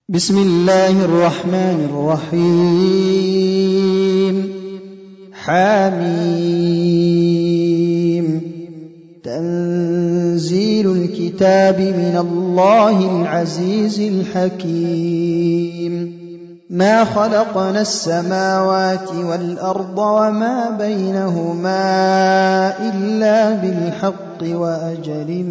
بسم الله الرحمن الرحيم حميم تنزيل الكتاب من الله العزيز الحكيم ما خلقنا السماوات والأرض وما بينهما إلا بالحق وأجل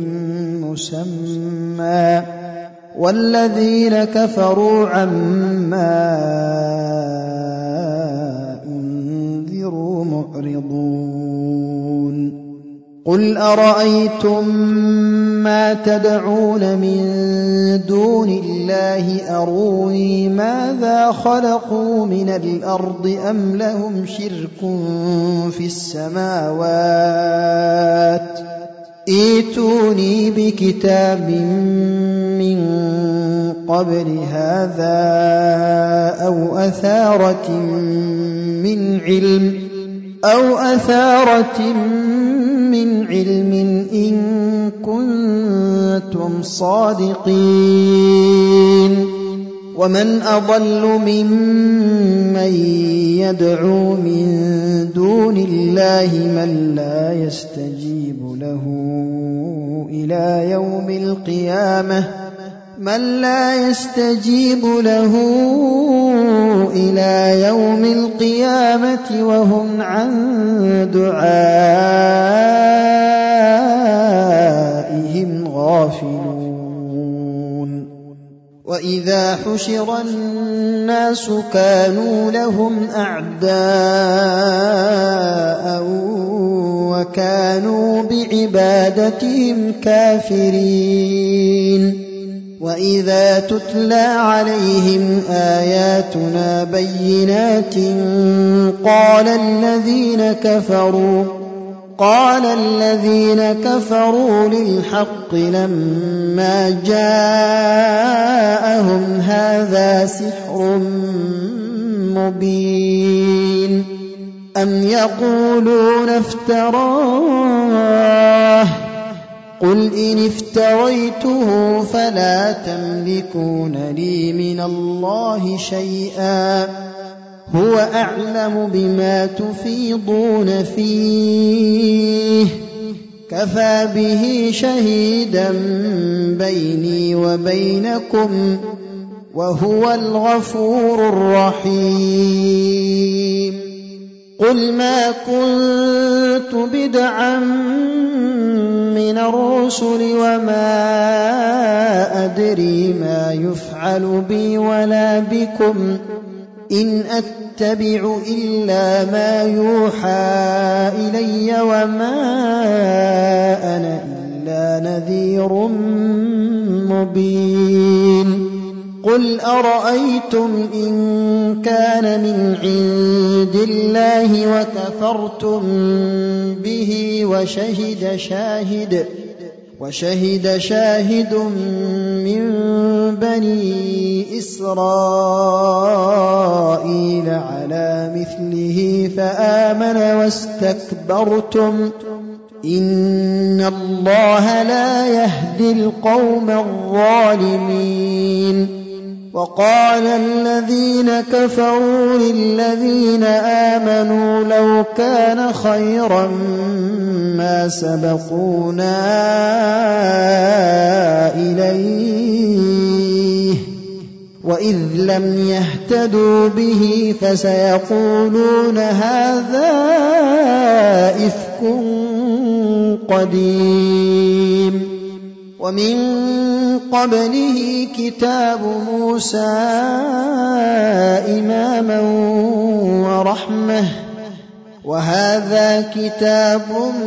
مسمى والذين كفروا عما أنذروا معرضون قل أرأيتم ما تدعون من دون الله أروني ماذا خلقوا من الأرض أم لهم شرك في السماوات ائتوني بكتاب من قبل هذا أو أثارة من علم إن كنتم صادقين ومن أضل ممن يدعو من دون الله من لا يستجيب له إلى يوم القيامة وهم عن دعائهم غافلون وإذا حشر الناس كانوا لهم أعداء وكانوا بعبادتهم كافرين وإذا تتلى عليهم آياتنا بينات قال الذين كفروا للحق لما جاءهم هذا سحر مبين أم يقولون افتراه قل إن افتريته فلا تملكون لي من الله شيئا هو أعلم بما تفيضون فيه كفى به شهيدا بيني وبينكم وهو الغفور الرحيم قل ما كنت بدعا من الرسل وما أدري ما يفعل بي ولا بكم إن أتبع إلا ما يوحى إلي وما أنا إلا نذير مبين قل أرأيتم إن كان من عند الله وكفرتم به وشهد شاهد من بني إسرائيل على مثله فآمن واستكبرتم إن الله لا يهدي القوم الظالمين وقال الذين كفروا للذين آمنوا لو كان خيرا ما سبقونا إليه وإذ لم يهتدوا به فسيقولون هذا إفك قديم ومن قبله كتاب موسى إماما ورحمة وهذا كتاب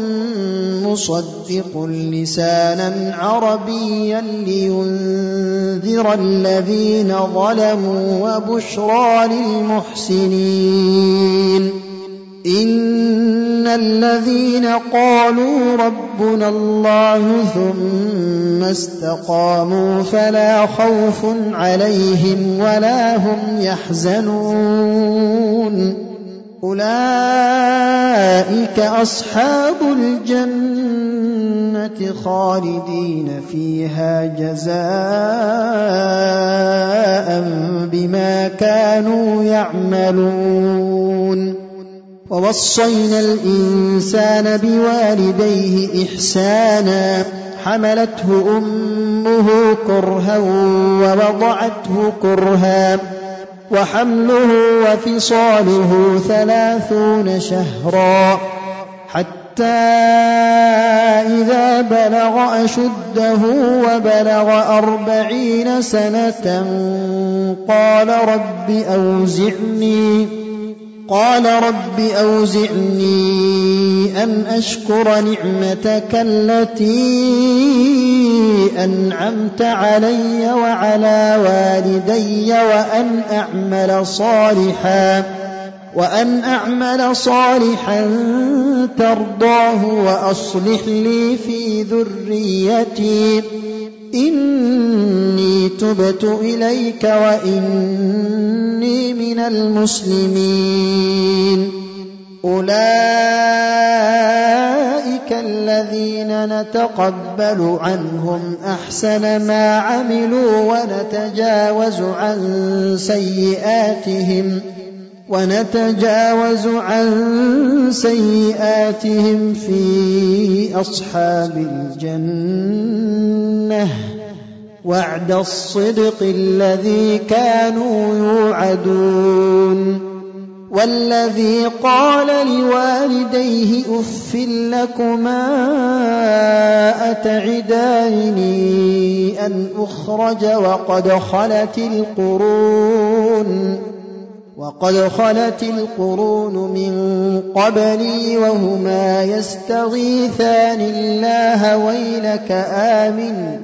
مصدق لسانا عربيا لينذر الذين ظلموا وبشرى للمحسنين إن الذين قالوا ربنا الله ثم استقاموا فلا خوف عليهم ولا هم يحزنون أولئك أصحاب الجنة خالدين فيها جزاء كانوا يعملون ووصينا الإنسان بوالديه إحسانا حملته أمه كرها ووضعته كرها وحمله وفصاله 30 شهرا حتى إذا بلغ أشده وبلغ 40 سنة قال رب أوزعني أن أشكر نعمتك التي أنعمت علي وعلى والدي وأن أعمل صالحا ترضاه وأصلح لي في ذريتي إني تبت إليك وإني من المسلمين أولئك الذين نتقبل عنهم أحسن ما عملوا ونتجاوز عن سيئاتهم في أصحاب الجنة وعد الصدق الذي كانوا يوعدون والذي قال لوالديه أف لكما أتعدانني أن أخرج وقد خلت القرون من قبلي وهما يستغيثان الله ويلك آمن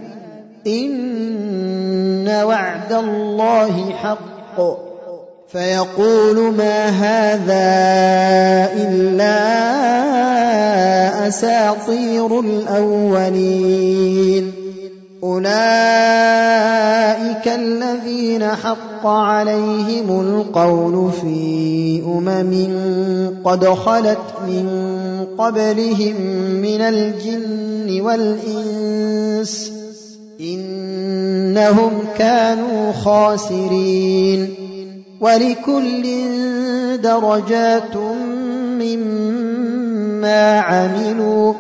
إن وعد الله حق فيقول ما هذا إلا أساطير الأولين أولئك الذين حق عليهم القول في قد خلت من قبلهم من الجن والإنس إنهم كانوا خاسرين ولكل درجات مما عملوا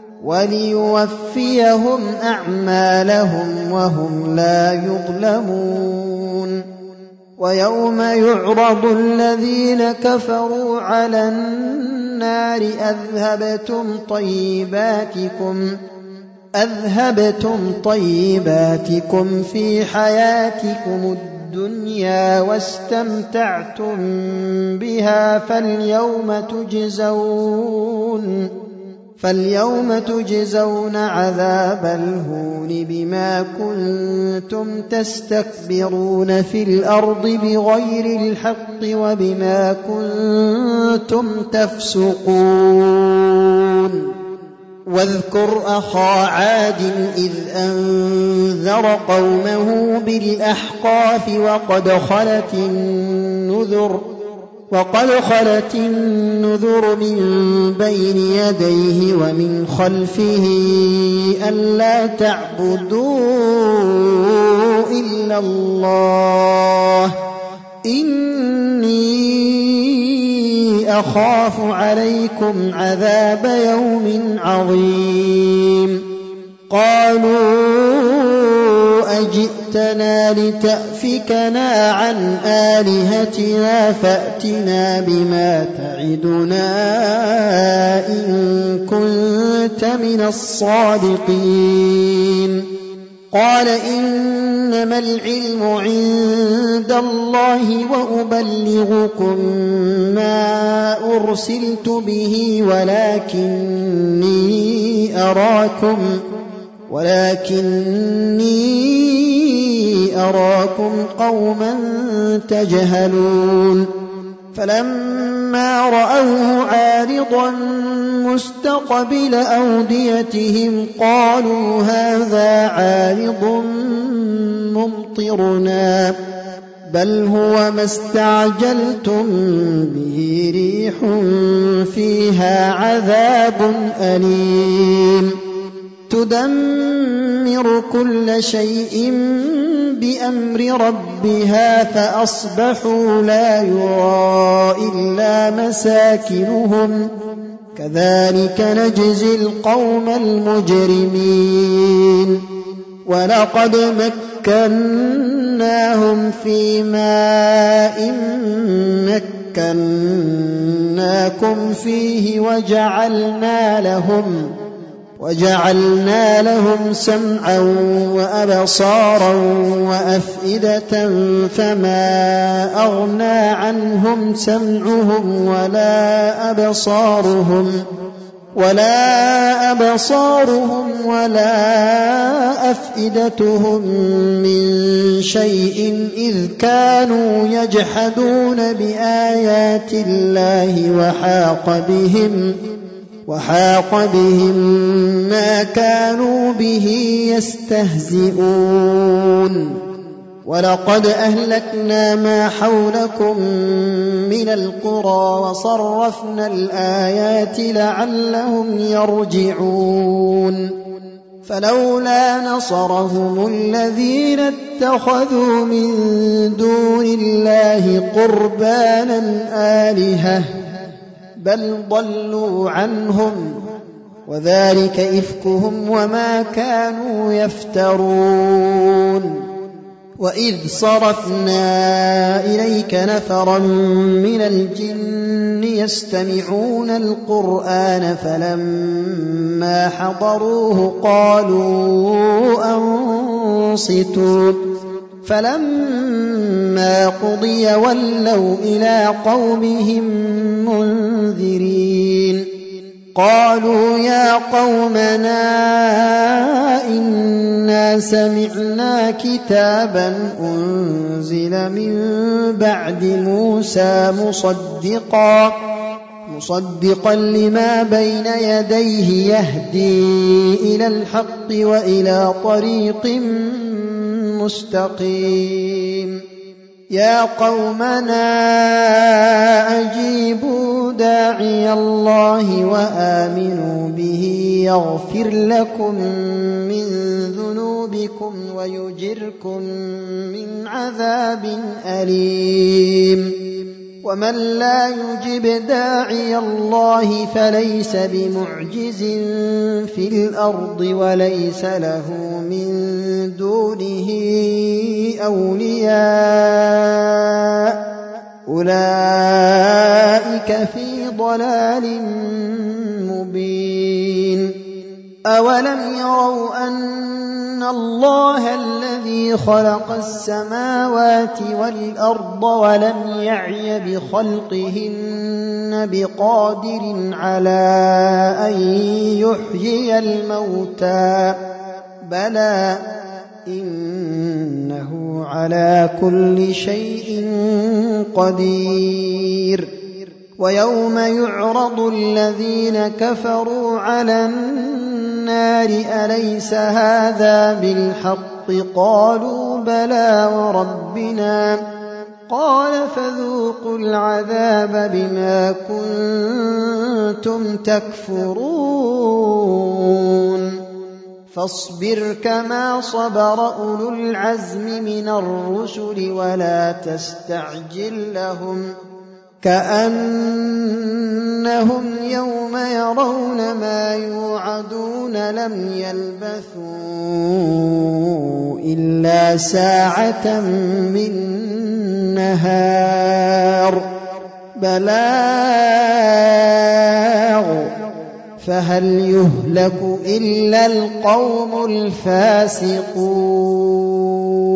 وليوفيهم أعمالهم وهم لا يظلمون ويوم يعرض الذين كفروا على النار أذهبتم طيباتكم في حياتكم الدنيا واستمتعتم بها فاليوم تجزون عذاب الهون بما كنتم تستكبرون في الأرض بغير الحق وبما كنتم تفسقون واذكر أخا عاد إذ أنذر قومه بالأحقاف وقد خلت النذر من بين يديه ومن خلفه ألا تعبدوا إلا الله إني أخاف عليكم عذاب يوم عظيم قالوا أجئتنا لتأفكنا عن آلهتنا فأتنا بما تعدنا إن كنت من الصادقين قال إنما العلم عند الله وأبلغكم ما أرسلت به ولكني أراكم قوما تجهلون فلما رأوه عارضا مستقبل أوديتهم قالوا هذا عارض ممطرنا بل هو ما استعجلتم به ريح فيها عذاب أليم تدمر كل شيء بأمر ربها فأصبحوا لا يرى إلا مساكنهم كذلك نجزي القوم المجرمين ولقد مكناهم في ماء مكناكم فيه وجعلنا لهم سمعا وأبصارا وأفئدة فما أغنى عنهم سمعهم ولا أبصارهم ولا أفئدتهم من شيء إذ كانوا يجحدون بآيات الله وحاق بهم ما كانوا به يستهزئون ولقد أهلكنا ما حولكم من القرى وصرفنا الآيات لعلهم يرجعون فلولا نصرهم الذين اتخذوا من دون الله قربانا آلهة بل ضلوا عنهم وذلك إفكهم وما كانوا يفترون وإذ صرفنا إليك نفرا من الجن يستمعون القرآن فلما حضروه قالوا أنصتوا فلما قضي ولوا إلى قومهم منذرين قالوا يا قومنا إنا سمعنا كتابا أنزل من بعد موسى مصدقا لما بين يديه يهدي إلى الحق وإلى طريق مستقيم يا قومنا أجيبوا داعي الله وآمنوا به يغفر لكم من ذنوبكم ويجركم من عذاب أليم ومن لا يجب داعي الله فليس بمعجز في الأرض وليس له من دونه أولياء أولئك في ضلال مبين أولم يروا أن الله الذي خلق السماوات والأرض ولم يعي بخلقهن بقادر على أن يحيي الموتى بلى إنه على كل شيء قدير ويوم يعرض الذين كفروا على النار أليس هذا بالحق قالوا بلى وربنا قال فذوقوا العذاب بما كنتم تكفرون فاصبر كما صبر أولو العزم من الرسل ولا تستعجل لهم كأنهم يوم يرون ما يوعدون لم يلبثوا إلا ساعة من نهار بلاغ فهل يهلك إلا القوم الفاسقون